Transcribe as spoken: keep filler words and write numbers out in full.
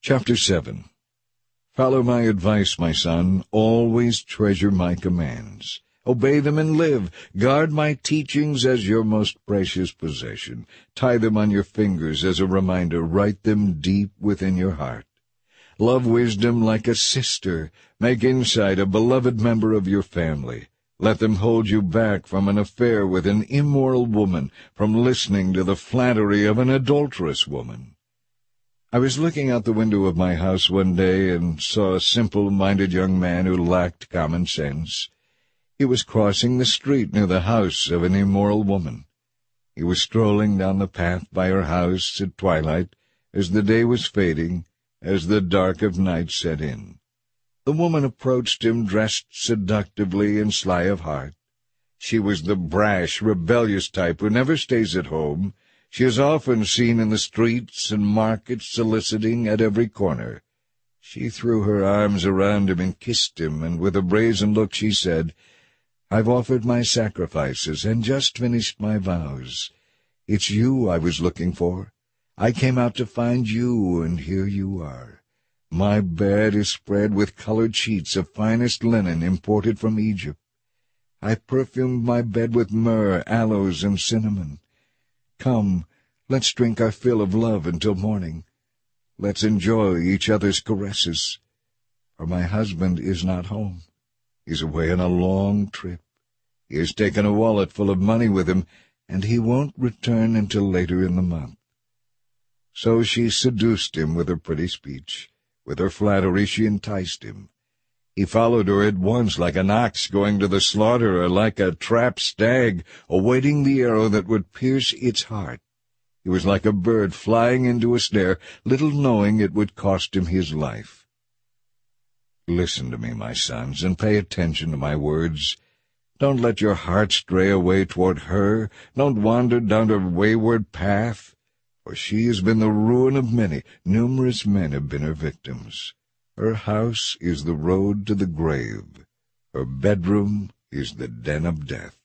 Chapter seven. Follow my advice, my son. Always treasure my commands. Obey them and live. Guard my teachings as your most precious possession. Tie them on your fingers as a reminder. Write them deep within your heart. Love wisdom like a sister. Make insight a beloved member of your family. Let them hold you back from an affair with an immoral woman, from listening to the flattery of an adulterous woman. I was looking out the window of my house one day and saw a simple-minded young man who lacked common sense. He was crossing the street near the house of an immoral woman. He was strolling down the path by her house at twilight, as the day was fading, as the dark of night set in. The woman approached him dressed seductively and sly of heart. She was the brash, rebellious type who never stays at home. She is often seen in the streets and markets soliciting at every corner. She threw her arms around him and kissed him, and with a brazen look she said, "I've offered my sacrifices and just finished my vows. It's you I was looking for. I came out to find you, and here you are. My bed is spread with colored sheets of finest linen imported from Egypt. I perfumed my bed with myrrh, aloes, and cinnamon. Come, let's drink our fill of love until morning. Let's enjoy each other's caresses. For my husband is not home. He's away on a long trip. He has taken a wallet full of money with him, and he won't return until later in the month." So she seduced him with her pretty speech. With her flattery she enticed him. He followed her at once like an ox going to the slaughter, or like a trapped stag awaiting the arrow that would pierce its heart. He was like a bird flying into a snare, little knowing it would cost him his life. Listen to me, my sons, and pay attention to my words. Don't let your heart stray away toward her. Don't wander down her wayward path, for she has been the ruin of many. Numerous men have been her victims. Her house is the road to the grave. Her bedroom is the den of death.